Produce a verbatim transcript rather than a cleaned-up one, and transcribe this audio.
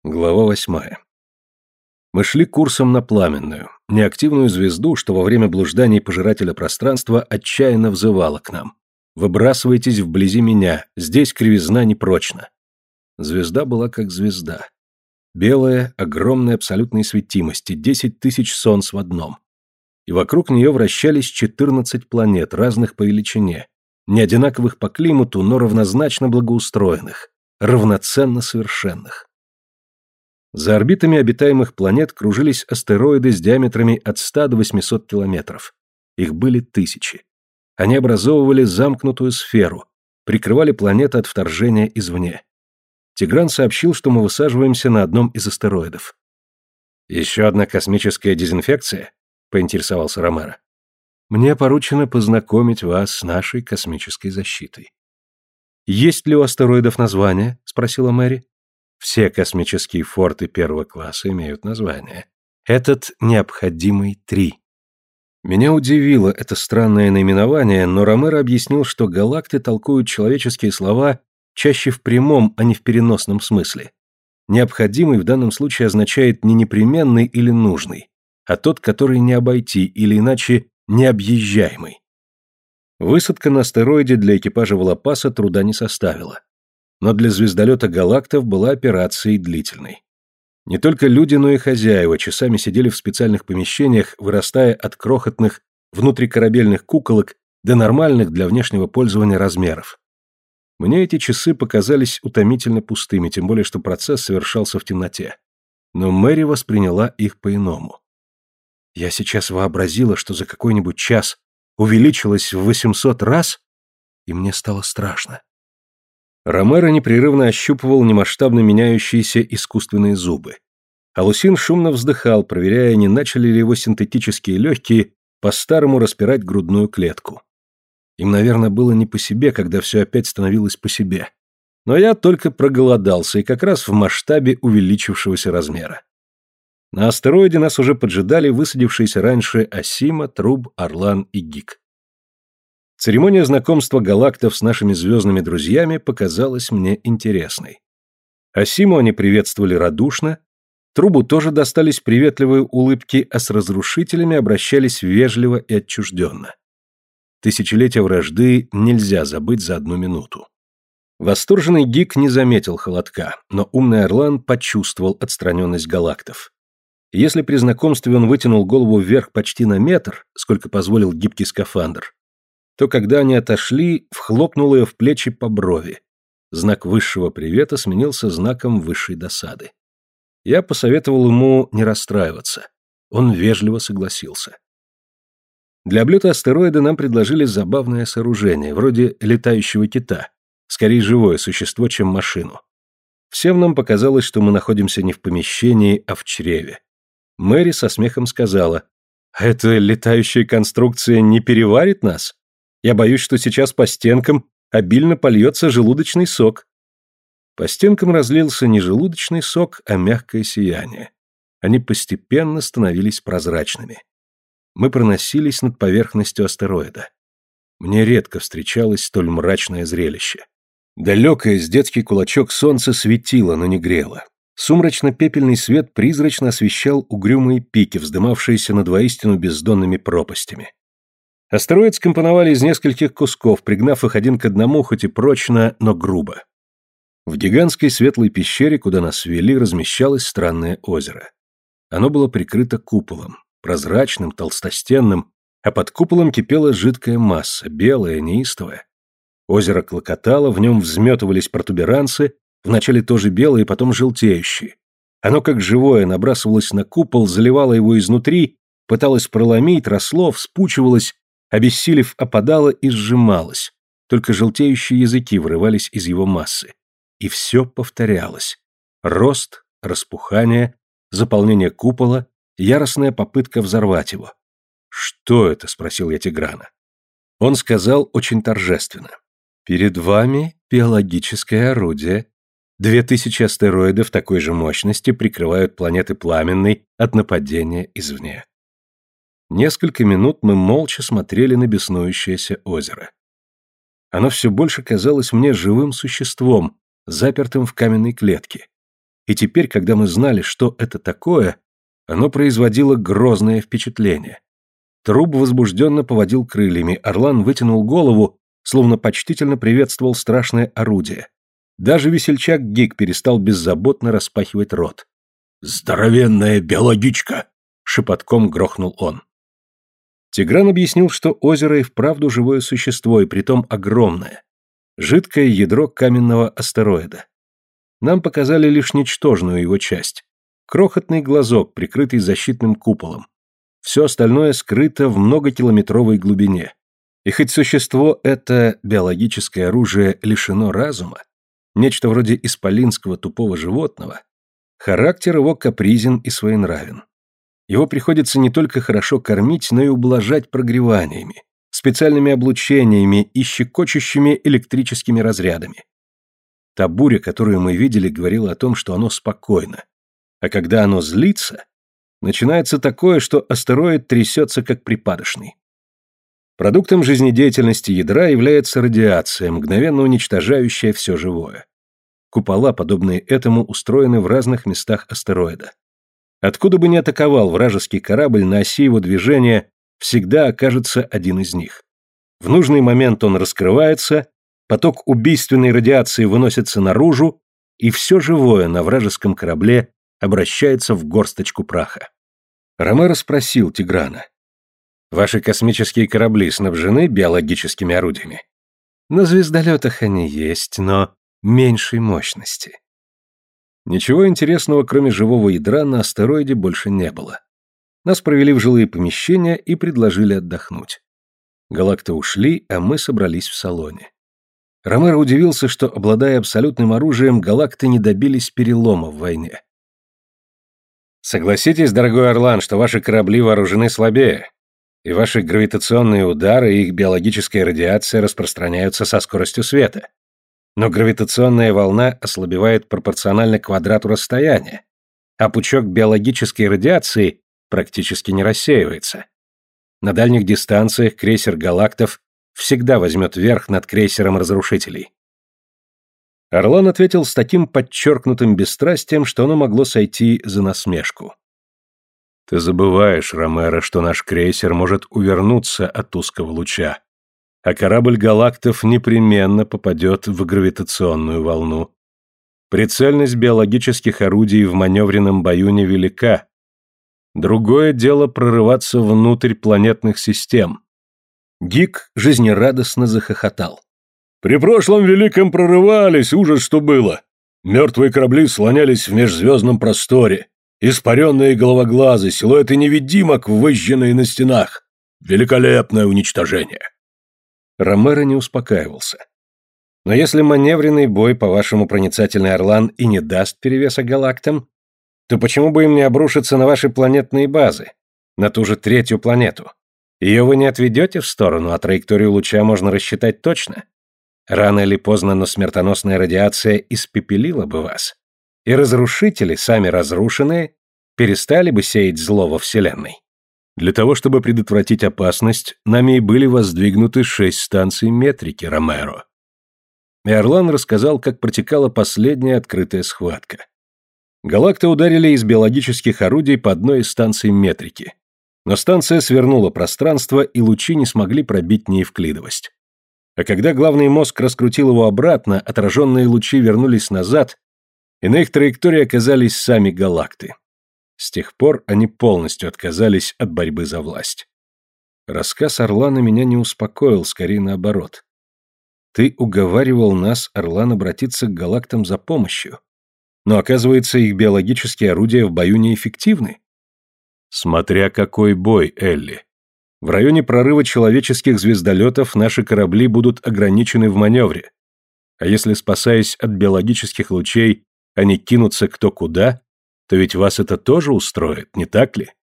Глава восьмая. Мы шли курсом на Пламенную, неактивную звезду, что во время блужданий пожирателя пространства отчаянно взывала к нам. «Выбрасывайтесь вблизи меня, здесь кривизна непрочна». Звезда была как звезда. Белая, огромной абсолютной светимости, десять тысяч солнц в одном. И вокруг нее вращались четырнадцать планет, разных по величине, не одинаковых по климату, но равнозначно благоустроенных, равноценно совершенных. За орбитами обитаемых планет кружились астероиды с диаметрами от ста до восьмисот километров. Их были тысячи. Они образовывали замкнутую сферу, прикрывали планеты от вторжения извне. Тигран сообщил, что мы высаживаемся на одном из астероидов. «Еще одна космическая дезинфекция?» — поинтересовался Ромеро. «Мне поручено познакомить вас с нашей космической защитой». «Есть ли у астероидов название?» — спросила Мэри. Все космические форты первого класса имеют название. Этот необходимый три. Меня удивило это странное наименование, но Ромеро объяснил, что галакты толкуют человеческие слова чаще в прямом, а не в переносном смысле. Необходимый в данном случае означает не непременный или нужный, а тот, который не обойти, или иначе необъезжаемый. Высадка на астероиде для экипажа Волопаса труда не составила. Но для звездолета галактов была операцией длительной. Не только люди, но и хозяева часами сидели в специальных помещениях, вырастая от крохотных внутрикорабельных куколок до нормальных для внешнего пользования размеров. Мне эти часы показались утомительно пустыми, тем более что процесс совершался в темноте. Но Мэри восприняла их по-иному. Я сейчас вообразила, что за какой-нибудь час увеличилась в восемьсот раз, и мне стало страшно. Ромеро непрерывно ощупывал немасштабно меняющиеся искусственные зубы. А Лусин шумно вздыхал, проверяя, не начали ли его синтетические легкие по-старому распирать грудную клетку. Им, наверное, было не по себе, когда все опять становилось по себе. Но я только проголодался, и как раз в масштабе увеличившегося размера. На астероиде нас уже поджидали высадившиеся раньше Асима, Труб, Орлан и Гик. Церемония знакомства галактов с нашими звездными друзьями показалась мне интересной. Асиму они приветствовали радушно, Трубу тоже достались приветливые улыбки, а с разрушителями обращались вежливо и отчужденно. Тысячелетия вражды нельзя забыть за одну минуту. Восторженный Гик не заметил холодка, но умный Орлан почувствовал отстраненность галактов. Если при знакомстве он вытянул голову вверх почти на метр, сколько позволил гибкий скафандр, то когда они отошли, вхлопнул ее в плечи по брови. Знак высшего привета сменился знаком высшей досады. Я посоветовал ему не расстраиваться. Он вежливо согласился. Для облета астероида нам предложили забавное сооружение, вроде летающего кита, скорее живое существо, чем машину. Всем нам показалось, что мы находимся не в помещении, а в чреве. Мэри со смехом сказала: «А эта летающая конструкция не переварит нас? Я боюсь, что сейчас по стенкам обильно польется желудочный сок». По стенкам разлился не желудочный сок, а мягкое сияние. Они постепенно становились прозрачными. Мы проносились над поверхностью астероида. Мне редко встречалось столь мрачное зрелище. Далекое с детский кулачок солнце светило, но не грело. Сумрачно-пепельный свет призрачно освещал угрюмые пики, вздымавшиеся над воистину бездонными пропастями. Астероид скомпоновали из нескольких кусков, пригнав их один к одному, хоть и прочно, но грубо. В гигантской светлой пещере, куда нас вели, размещалось странное озеро. Оно было прикрыто куполом, прозрачным, толстостенным, а под куполом кипела жидкая масса, белая, неистовая. Озеро клокотало, в нем взметывались протуберанцы, вначале тоже белые, потом желтеющие. Оно, как живое, набрасывалось на купол, заливало его изнутри, пыталось проломить, росло, вспучивалось, обессилев, опадало и сжималось, только желтеющие языки вырывались из его массы. И все повторялось. Рост, распухание, заполнение купола, яростная попытка взорвать его. «Что это?» — спросил я Тиграна. Он сказал очень торжественно: «Перед вами биологическое орудие. Две тысячи астероидов такой же мощности прикрывают планеты Пламенной от нападения извне». Несколько минут мы молча смотрели на беснующееся озеро. Оно все больше казалось мне живым существом, запертым в каменной клетке. И теперь, когда мы знали, что это такое, оно производило грозное впечатление. Труб возбужденно поводил крыльями, Орлан вытянул голову, словно почтительно приветствовал страшное орудие. Даже весельчак Гик перестал беззаботно распахивать рот. «Здоровенная биологичка!» — шепотком грохнул он. Тигран объяснил, что озеро и вправду живое существо, и притом огромное. Жидкое ядро каменного астероида. Нам показали лишь ничтожную его часть. Крохотный глазок, прикрытый защитным куполом. Все остальное скрыто в многокилометровой глубине. И хоть существо это, биологическое оружие, лишено разума, нечто вроде исполинского тупого животного, характер его капризен и своенравен. Его приходится не только хорошо кормить, но и ублажать прогреваниями, специальными облучениями и щекочущими электрическими разрядами. Та буря, которую мы видели, говорила о том, что оно спокойно. А когда оно злится, начинается такое, что астероид трясется как припадочный. Продуктом жизнедеятельности ядра является радиация, мгновенно уничтожающая все живое. Купола, подобные этому, устроены в разных местах астероида. Откуда бы ни атаковал вражеский корабль, на оси его движения всегда окажется один из них. В нужный момент он раскрывается, поток убийственной радиации выносится наружу, и все живое на вражеском корабле обращается в горсточку праха. Ромеро спросил Тиграна: «Ваши космические корабли снабжены биологическими орудиями?» «На звездолетах они есть, но меньшей мощности». Ничего интересного, кроме живого ядра, на астероиде больше не было. Нас провели в жилые помещения и предложили отдохнуть. Галакты ушли, а мы собрались в салоне. Ромеро удивился, что, обладая абсолютным оружием, галакты не добились перелома в войне. «Согласитесь, дорогой Орлан, что ваши корабли вооружены слабее, и ваши гравитационные удары и их биологическая радиация распространяются со скоростью света. Но гравитационная волна ослабевает пропорционально квадрату расстояния, а пучок биологической радиации практически не рассеивается. На дальних дистанциях крейсер галактов всегда возьмет верх над крейсером разрушителей». Орлан ответил с таким подчеркнутым бесстрастием, что оно могло сойти за насмешку. «Ты забываешь, Ромеро, что наш крейсер может увернуться от узкого луча, а корабль галактов непременно попадет в гравитационную волну. Прицельность биологических орудий в маневренном бою невелика. Другое дело прорываться внутрь планетных систем». Гик жизнерадостно захохотал. «При прошлом великом прорывались, ужас что было. Мертвые корабли слонялись в межзвездном просторе. Испаренные головоглазы, силуэты невидимок, выжженные на стенах. Великолепное уничтожение». Ромеро не успокаивался. «Но если маневренный бой, по-вашему, проницательный Орлан, и не даст перевеса галактам, то почему бы им не обрушиться на ваши планетные базы, на ту же третью планету? Ее вы не отведете в сторону, а траекторию луча можно рассчитать точно. Рано или поздно, но смертоносная радиация испепелила бы вас, и разрушители, сами разрушенные, перестали бы сеять зло во Вселенной. Для того, чтобы предотвратить опасность, нами и были воздвигнуты шесть станций метрики, Ромеро». И Орлан рассказал, как протекала последняя открытая схватка. Галакты ударили из биологических орудий по одной из станций метрики, но станция свернула пространство, и лучи не смогли пробить неевклидовость. А когда главный мозг раскрутил его обратно, отраженные лучи вернулись назад, и на их траектории оказались сами галакты. С тех пор они полностью отказались от борьбы за власть. Рассказ Орлана меня не успокоил, скорее наоборот. Ты уговаривал нас, Орлан, обратиться к галактам за помощью. Но, оказывается, их биологические орудия в бою неэффективны. Смотря какой бой, Элли. В районе прорыва человеческих звездолетов наши корабли будут ограничены в маневре. А если, спасаясь от биологических лучей, они кинутся кто куда, то ведь вас это тоже устроит, не так ли?